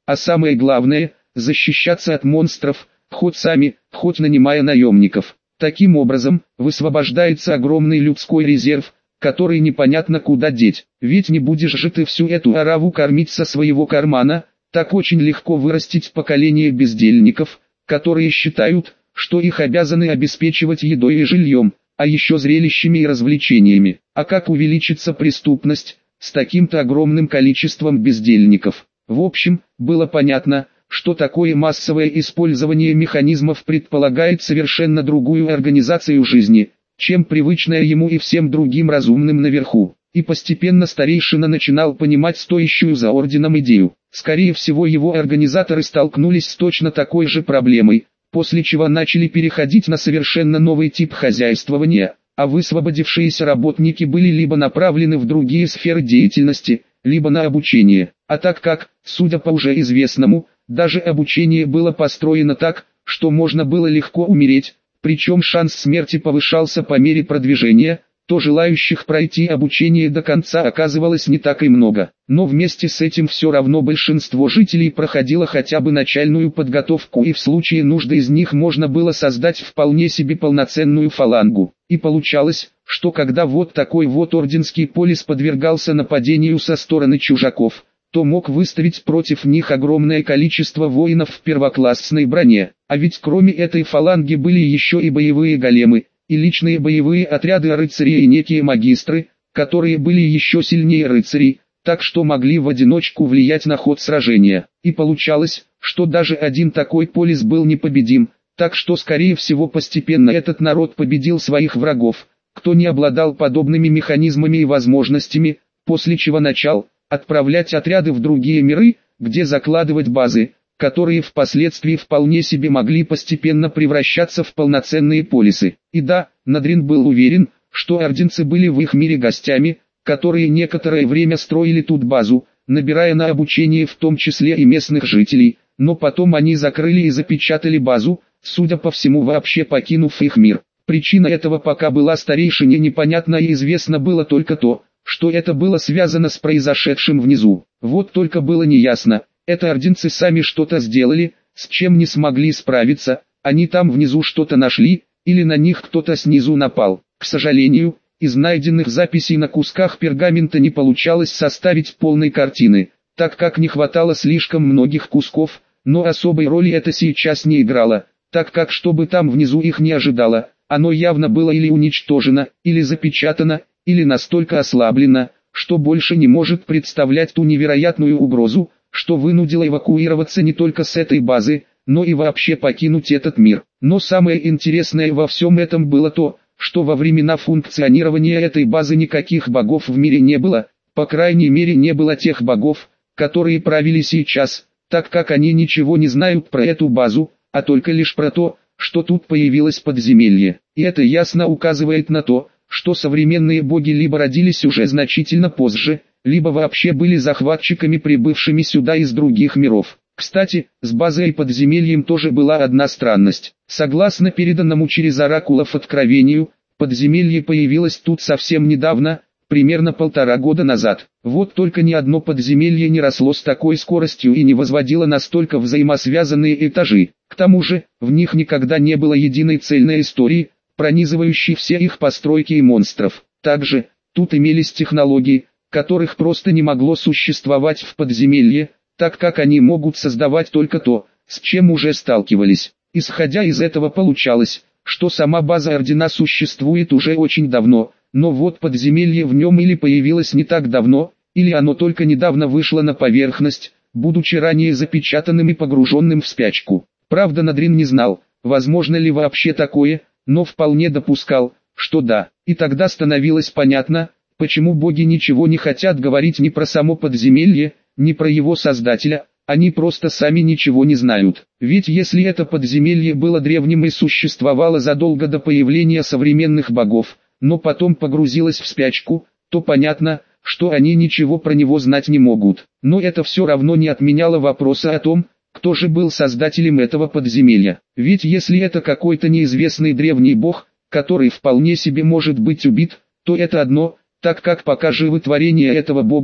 а самое главное – защищаться от монстров, хоть сами, хоть нанимая наемников. Таким образом, высвобождается огромный людской резерв, который непонятно куда деть. Ведь не будешь же ты всю эту ораву кормить со своего кармана, так очень легко вырастить поколение бездельников, которые считают, что их обязаны обеспечивать едой и жильем, а еще зрелищами и развлечениями. А как увеличится преступность с таким-то огромным количеством бездельников? В общем, было понятно, что такое массовое использование механизмов предполагает совершенно другую организацию жизни, чем привычная ему и всем другим разумным наверху. И постепенно старейшина начинал понимать стоящую за орденом идею. Скорее всего, его организаторы столкнулись с точно такой же проблемой, после чего начали переходить на совершенно новый тип хозяйствования, а высвободившиеся работники были либо направлены в другие сферы деятельности, либо на обучение. А так как, судя по уже известному, даже обучение было построено так, что можно было легко умереть, причем шанс смерти повышался по мере продвижения, то желающих пройти обучение до конца оказывалось не так и много. Но вместе с этим все равно большинство жителей проходило хотя бы начальную подготовку, и в случае нужды из них можно было создать вполне себе полноценную фалангу. И получалось, что когда вот такой вот орденский полис подвергался нападению со стороны чужаков, то мог выставить против них огромное количество воинов в первоклассной броне. А ведь кроме этой фаланги были еще и боевые големы, и личные боевые отряды рыцарей и некие магистры, которые были еще сильнее рыцарей, так что могли в одиночку влиять на ход сражения. И получалось, что даже один такой полис был непобедим, так что скорее всего постепенно этот народ победил своих врагов, кто не обладал подобными механизмами и возможностями, после чего начал отправлять отряды в другие миры, где закладывать базы, которые впоследствии вполне себе могли постепенно превращаться в полноценные полисы. И да, Надрин был уверен, что орденцы были в их мире гостями, которые некоторое время строили тут базу, набирая на обучение в том числе и местных жителей, но потом они закрыли и запечатали базу, судя по всему вообще покинув их мир. Причина этого пока была старейшине непонятна, и известно было только то, что это было связано с произошедшим внизу. Вот только было неясно, это орденцы сами что-то сделали, с чем не смогли справиться, они там внизу что-то нашли, или на них кто-то снизу напал. К сожалению, из найденных записей на кусках пергамента не получалось составить полной картины, так как не хватало слишком многих кусков, но особой роли это сейчас не играло, так как чтобы там внизу их не ожидало, оно явно было или уничтожено, или запечатано, или настолько ослаблено, что больше не может представлять ту невероятную угрозу, что вынудило эвакуироваться не только с этой базы, но и вообще покинуть этот мир. Но самое интересное во всем этом было то, что во времена функционирования этой базы никаких богов в мире не было, по крайней мере не было тех богов, которые правили сейчас, так как они ничего не знают про эту базу, а только лишь про то, что тут появилось подземелье. И это ясно указывает на то, что современные боги либо родились уже значительно позже, либо вообще были захватчиками, прибывшими сюда из других миров. Кстати, с базой и подземельем тоже была одна странность. Согласно переданному через оракулов откровению, подземелье появилось тут совсем недавно, примерно полтора года назад. Вот только ни одно подземелье не росло с такой скоростью и не возводило настолько взаимосвязанные этажи. К тому же, в них никогда не было единой цельной истории, пронизывающей все их постройки и монстров. Также, тут имелись технологии, которых просто не могло существовать в подземелье, так как они могут создавать только то, с чем уже сталкивались. Исходя из этого получалось, что сама база ордена существует уже очень давно, но вот подземелье в нем или появилось не так давно, или оно только недавно вышло на поверхность, будучи ранее запечатанным и погруженным в спячку. Правда, Надрин не знал, возможно ли вообще такое, но вполне допускал, что да. И тогда становилось понятно, почему боги ничего не хотят говорить ни про само подземелье, ни про его создателя, они просто сами ничего не знают. Ведь если это подземелье было древним и существовало задолго до появления современных богов, но потом погрузилось в спячку, то понятно, что они ничего про него знать не могут. Но это все равно не отменяло вопроса о том, кто же был создателем этого подземелья. Ведь если это какой-то неизвестный древний бог, который вполне себе может быть убит, то это одно, так как пока живы творения этого бога,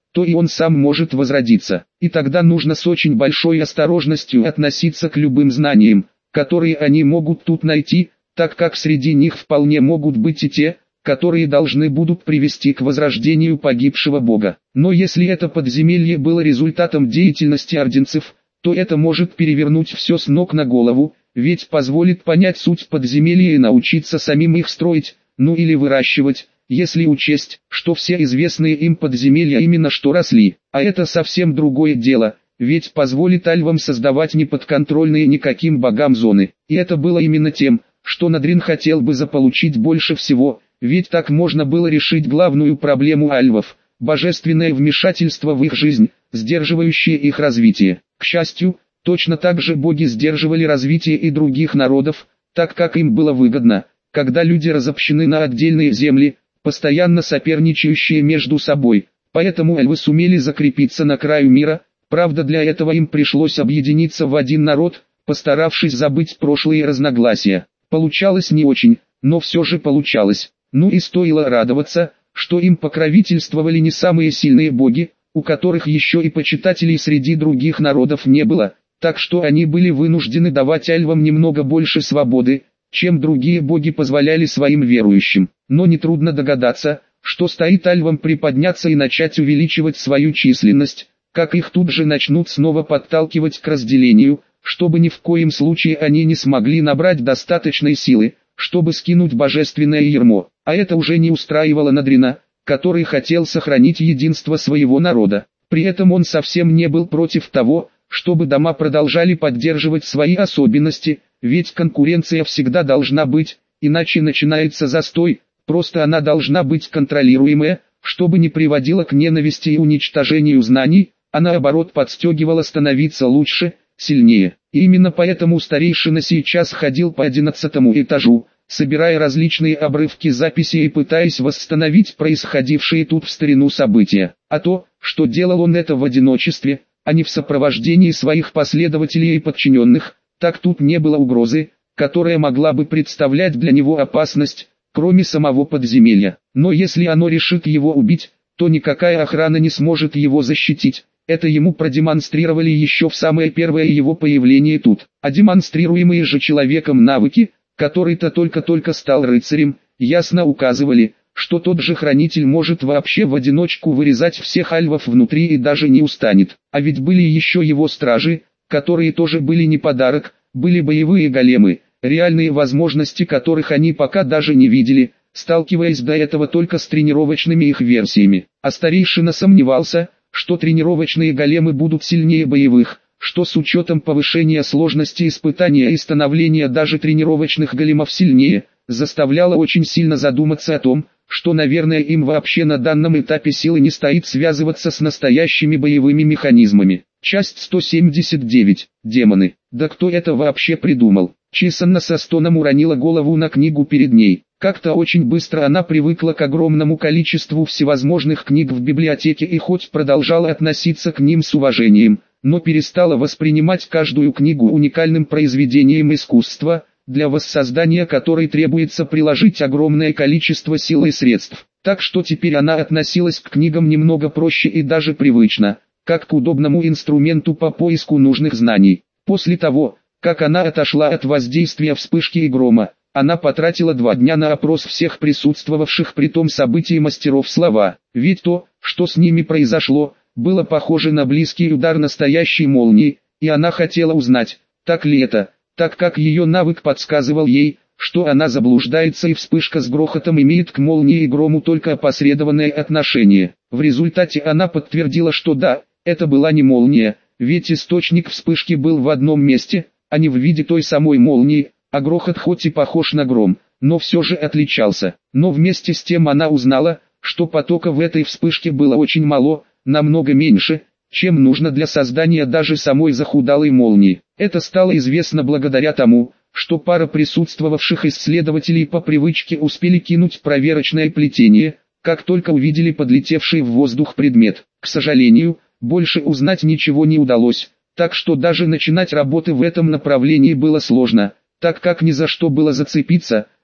то и он сам может возродиться. И тогда нужно с очень большой осторожностью относиться к любым знаниям, которые они могут тут найти, так как среди них вполне могут быть и те, которые должны будут привести к возрождению погибшего бога. Но если это подземелье было результатом деятельности орденцев, то это может перевернуть все с ног на голову, ведь позволит понять суть подземелья и научиться самим их строить, ну или выращивать, если учесть, что все известные им подземелья именно что росли. А это совсем другое дело, ведь позволит альвам создавать неподконтрольные никаким богам зоны. И это было именно тем, что Надрин хотел бы заполучить больше всего, ведь так можно было решить главную проблему альвов – божественное вмешательство в их жизнь, сдерживающее их развитие. К счастью, точно так же боги сдерживали развитие и других народов, так как им было выгодно, когда люди разобщены на отдельные земли, постоянно соперничающие между собой. Поэтому альвы сумели закрепиться на краю мира, правда для этого им пришлось объединиться в один народ, постаравшись забыть прошлые разногласия. Получалось не очень, но все же получалось. Ну и стоило радоваться, что им покровительствовали не самые сильные боги, у которых еще и почитателей среди других народов не было, так что они были вынуждены давать альвам немного больше свободы, чем другие боги позволяли своим верующим. Но нетрудно догадаться, что стоит альвам приподняться и начать увеличивать свою численность, как их тут же начнут снова подталкивать к разделению, чтобы ни в коем случае они не смогли набрать достаточной силы, чтобы скинуть божественное ярмо. А это уже не устраивало Надрина, который хотел сохранить единство своего народа. При этом он совсем не был против того, чтобы дома продолжали поддерживать свои особенности, ведь конкуренция всегда должна быть, иначе начинается застой, просто она должна быть контролируемая, чтобы не приводила к ненависти и уничтожению знаний, а наоборот подстегивала становиться лучше, сильнее. И именно поэтому старейшина сейчас ходил по одиннадцатому этажу, собирая различные обрывки записей и пытаясь восстановить происходившие тут в старину события. А то, что делал он это в одиночестве, а не в сопровождении своих последователей и подчиненных, так тут не было угрозы, которая могла бы представлять для него опасность, кроме самого подземелья. Но если оно решит его убить, то никакая охрана не сможет его защитить. Это ему продемонстрировали еще в самое первое его появление тут. А демонстрируемые же человеком навыки, который-то только-только стал рыцарем, ясно указывали, что тот же хранитель может вообще в одиночку вырезать всех альвов внутри и даже не устанет. А ведь были еще его стражи, которые тоже были не подарок, были боевые големы, реальные возможности которых они пока даже не видели, сталкиваясь до этого только с тренировочными их версиями. А старейшина сомневался, что тренировочные големы будут сильнее боевых, что с учетом повышения сложности испытания и становления даже тренировочных големов сильнее, заставляло очень сильно задуматься о том, что, наверное, им вообще на данном этапе силы не стоит связываться с настоящими боевыми механизмами. Часть сто семьдесят девять. Демоны. Да кто это вообще придумал? Чисанна со стоном уронила голову на книгу перед ней. Как-то очень быстро она привыкла к огромному количеству всевозможных книг в библиотеке и хоть продолжала относиться к ним с уважением, но перестала воспринимать каждую книгу уникальным произведением искусства, для воссоздания которой требуется приложить огромное количество сил и средств. Так что теперь она относилась к книгам немного проще и даже привычно, как к удобному инструменту по поиску нужных знаний. После того, как она отошла от воздействия вспышки и грома, она потратила два дня на опрос всех присутствовавших при том событии мастеров слова, ведь то, что с ними произошло, было похоже на близкий удар настоящей молнии, и она хотела узнать, так ли это, так как ее навык подсказывал ей, что она заблуждается и вспышка с грохотом имеет к молнии и грому только опосредованное отношение. В результате она подтвердила, что да, это была не молния, ведь источник вспышки был в одном месте, а не в виде той самой молнии, а грохот хоть и похож на гром, но все же отличался. Но вместе с тем она узнала, что потока в этой вспышке было очень мало, намного меньше, чем нужно для создания даже самой захудалой молнии. Это стало известно благодаря тому, что пара присутствовавших исследователей по привычке успели кинуть проверочное плетение, как только увидели подлетевший в воздух предмет. К сожалению, больше узнать ничего не удалось, так что даже начинать работы в этом направлении было сложно, так как ни за что было зацепиться,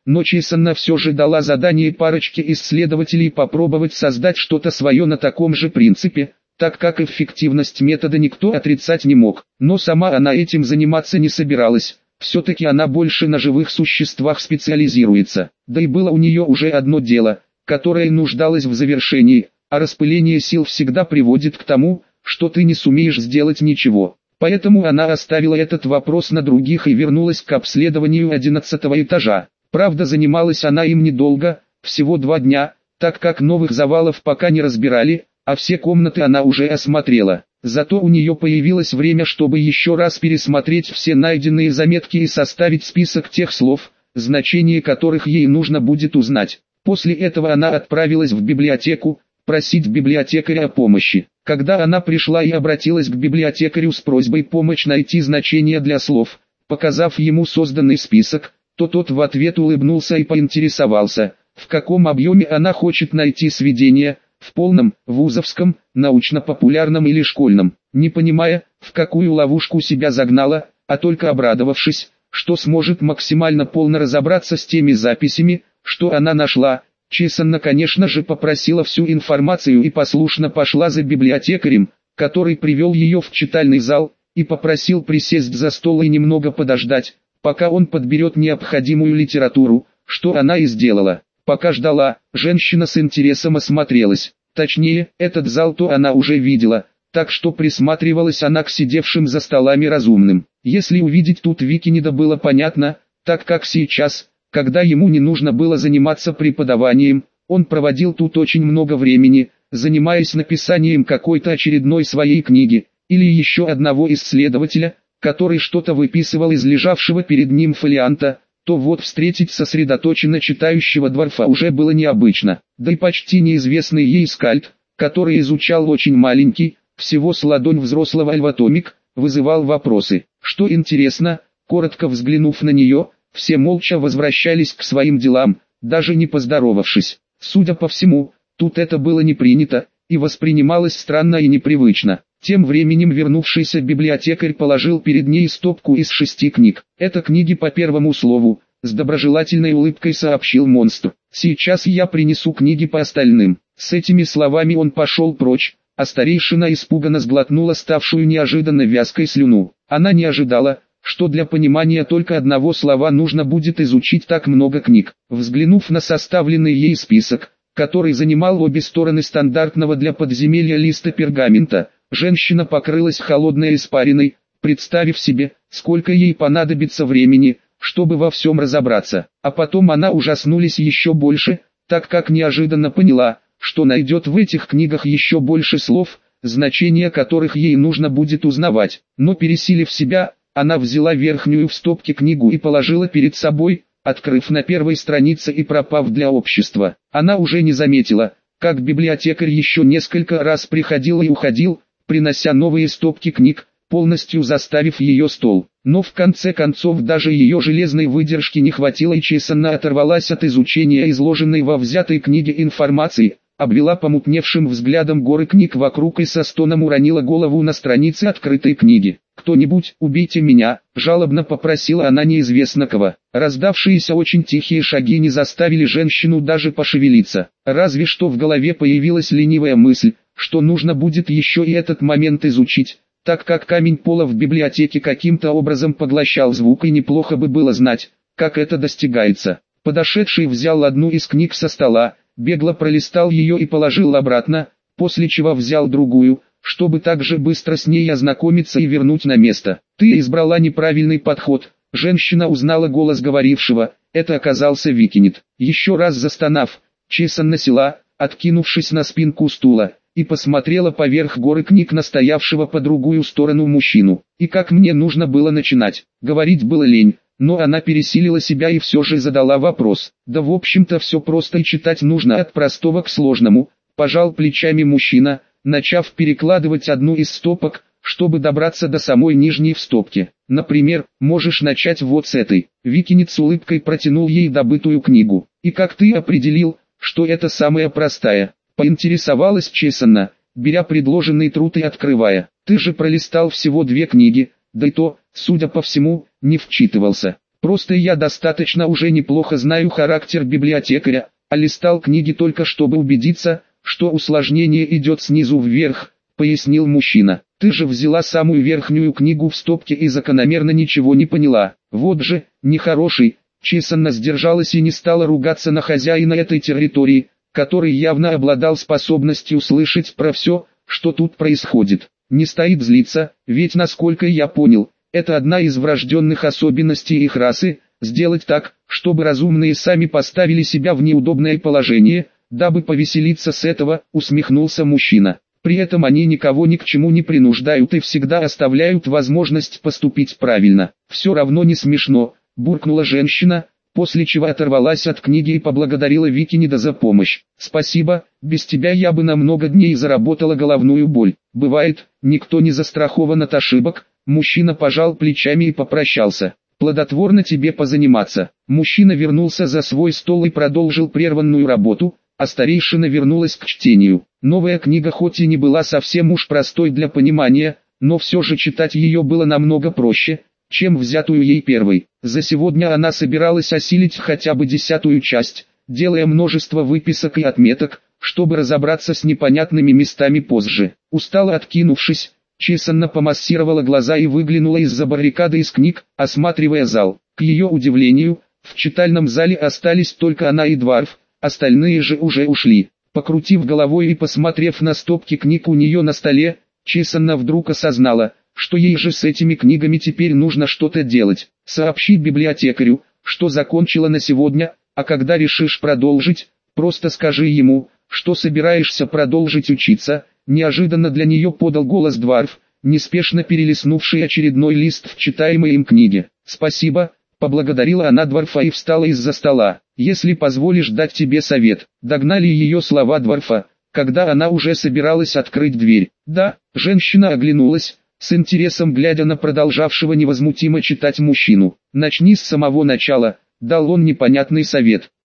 но Чесанна все же дала задание парочке исследователей попробовать создать что-то свое на таком же принципе, так как эффективность метода никто отрицать не мог. Но сама она этим заниматься не собиралась, все-таки она больше на живых существах специализируется. Да и было у нее уже одно дело, которое нуждалось в завершении, а распыление сил всегда приводит к тому, что ты не сумеешь сделать ничего. Поэтому она оставила этот вопрос на других и вернулась к обследованию одиннадцатого этажа. Правда, занималась она им недолго, всего два дня, так как новых завалов пока не разбирали, а все комнаты она уже осмотрела. Зато у нее появилось время, чтобы еще раз пересмотреть все найденные заметки и составить список тех слов, значение которых ей нужно будет узнать. После этого она отправилась в библиотеку, просить библиотекаря о помощи. Когда она пришла и обратилась к библиотекарю с просьбой помочь найти значения для слов, показав ему созданный список, то тот в ответ улыбнулся и поинтересовался, в каком объеме она хочет найти сведения, в полном, вузовском, научно-популярном или школьном. Не понимая, в какую ловушку себя загнала, а только обрадовавшись, что сможет максимально полно разобраться с теми записями, что она нашла, Чесанна, конечно же, попросила всю информацию и послушно пошла за библиотекарем, который привел ее в читальный зал, и попросил присесть за стол и немного подождать, пока он подберет необходимую литературу, что она и сделала. Пока ждала, женщина с интересом осмотрелась. Точнее, этот зал то она уже видела, так что присматривалась она к сидевшим за столами разумным. Если увидеть тут Викинеда было понятно, так как сейчас, когда ему не нужно было заниматься преподаванием, он проводил тут очень много времени, занимаясь написанием какой-то очередной своей книги, или еще одного исследователя, который что-то выписывал из лежавшего перед ним фолианта, то вот встретить сосредоточенно читающего дворфа уже было необычно. Да и почти неизвестный ей скальд, который изучал очень маленький, всего с ладонь взрослого альватомик, вызывал вопросы. Что интересно, коротко взглянув на нее, все молча возвращались к своим делам, даже не поздоровавшись. Судя по всему, тут это было не принято, и воспринималось странно и непривычно. Тем временем вернувшийся библиотекарь положил перед ней стопку из шести книг. Это книги по первому слову, с доброжелательной улыбкой сообщил монстр. Сейчас я принесу книги по остальным. С этими словами он пошел прочь, а старейшина испуганно сглотнула ставшую неожиданно вязкой слюну. Она не ожидала, что для понимания только одного слова нужно будет изучить так много книг. Взглянув на составленный ей список, который занимал обе стороны стандартного для подземелья листа пергамента, женщина покрылась холодной испариной, представив себе, сколько ей понадобится времени, чтобы во всем разобраться. А потом она ужаснулась еще больше, так как неожиданно поняла, что найдет в этих книгах еще больше слов, значения которых ей нужно будет узнавать. Но пересилив себя, она взяла верхнюю в стопке книгу и положила перед собой, открыв на первой странице и пропав для общества. Она уже не заметила, как библиотекарь еще несколько раз приходил и уходил, принося новые стопки книг, полностью заставив ее стол. Но в конце концов даже ее железной выдержки не хватило, и Чесанна оторвалась от изучения изложенной во взятой книге информации, обвела помутневшим взглядом горы книг вокруг и со стоном уронила голову на страницы открытой книги. «Кто-нибудь, убейте меня!» – жалобно попросила она неизвестно кого. Раздавшиеся очень тихие шаги не заставили женщину даже пошевелиться. Разве что в голове появилась ленивая мысль, что нужно будет еще и этот момент изучить, так как камень пола в библиотеке каким-то образом поглощал звук, и неплохо бы было знать, как это достигается. Подошедший взял одну из книг со стола, бегло пролистал ее и положил обратно, после чего взял другую, чтобы также быстро с ней ознакомиться и вернуть на место. «Ты избрала неправильный подход», — женщина узнала голос говорившего, это оказался Викинед. Еще раз застонав, Чесанна села, откинувшись на спинку стула, и посмотрела поверх горы книг на стоявшего по другую сторону мужчину. И как мне нужно было начинать, говорить было лень. Но она пересилила себя и все же задала вопрос. Да в общем-то все просто, и читать нужно от простого к сложному, пожал плечами мужчина, начав перекладывать одну из стопок, чтобы добраться до самой нижней в стопке. Например, можешь начать вот с этой. Викинед с улыбкой протянул ей добытую книгу. И как ты определил, что это самая простая? Поинтересовалась Чесанна, беря предложенный труд и открывая. Ты же пролистал всего две книги, да и то, судя по всему, не вчитывался. Просто я достаточно уже неплохо знаю характер библиотекаря, а листал книги только чтобы убедиться, что усложнение идет снизу вверх, пояснил мужчина. Ты же взяла самую верхнюю книгу в стопке и закономерно ничего не поняла. Вот же, нехороший. Чесанна сдержалась и не стала ругаться на хозяина этой территории, который явно обладал способностью слышать про все, что тут происходит. Не стоит злиться, ведь насколько я понял, это одна из врожденных особенностей их расы, сделать так, чтобы разумные сами поставили себя в неудобное положение, дабы повеселиться с этого, усмехнулся мужчина. При этом они никого ни к чему не принуждают и всегда оставляют возможность поступить правильно. Все равно не смешно, буркнула женщина, после чего оторвалась от книги и поблагодарила Викинида за помощь. «Спасибо, без тебя я бы на много дней заработала головную боль. Бывает, никто не застрахован от ошибок». Мужчина пожал плечами и попрощался. «Плодотворно тебе позаниматься». Мужчина вернулся за свой стол и продолжил прерванную работу, а старейшина вернулась к чтению. Новая книга хоть и не была совсем уж простой для понимания, но все же читать ее было намного проще, чем взятую ей первой. За сегодня она собиралась осилить хотя бы десятую часть, делая множество выписок и отметок, чтобы разобраться с непонятными местами позже. Устало откинувшись, Чесанна помассировала глаза и выглянула из-за баррикады из книг, осматривая зал. К ее удивлению, в читальном зале остались только она и Дварф, остальные же уже ушли. Покрутив головой и посмотрев на стопки книг у нее на столе, Чесанна вдруг осознала, что ей же с этими книгами теперь нужно что-то делать. Сообщи библиотекарю, что закончила на сегодня, а когда решишь продолжить, просто скажи ему, что собираешься продолжить учиться. Неожиданно для нее подал голос Дварф, неспешно перелистнувший очередной лист в читаемой им книге. «Спасибо», — поблагодарила она Дварфа и встала из-за стола. «Если позволишь дать тебе совет». Догнали ее слова Дварфа, когда она уже собиралась открыть дверь. «Да», — женщина оглянулась, с интересом глядя на продолжавшего невозмутимо читать мужчину. «Начни с самого начала», — дал он непонятный совет.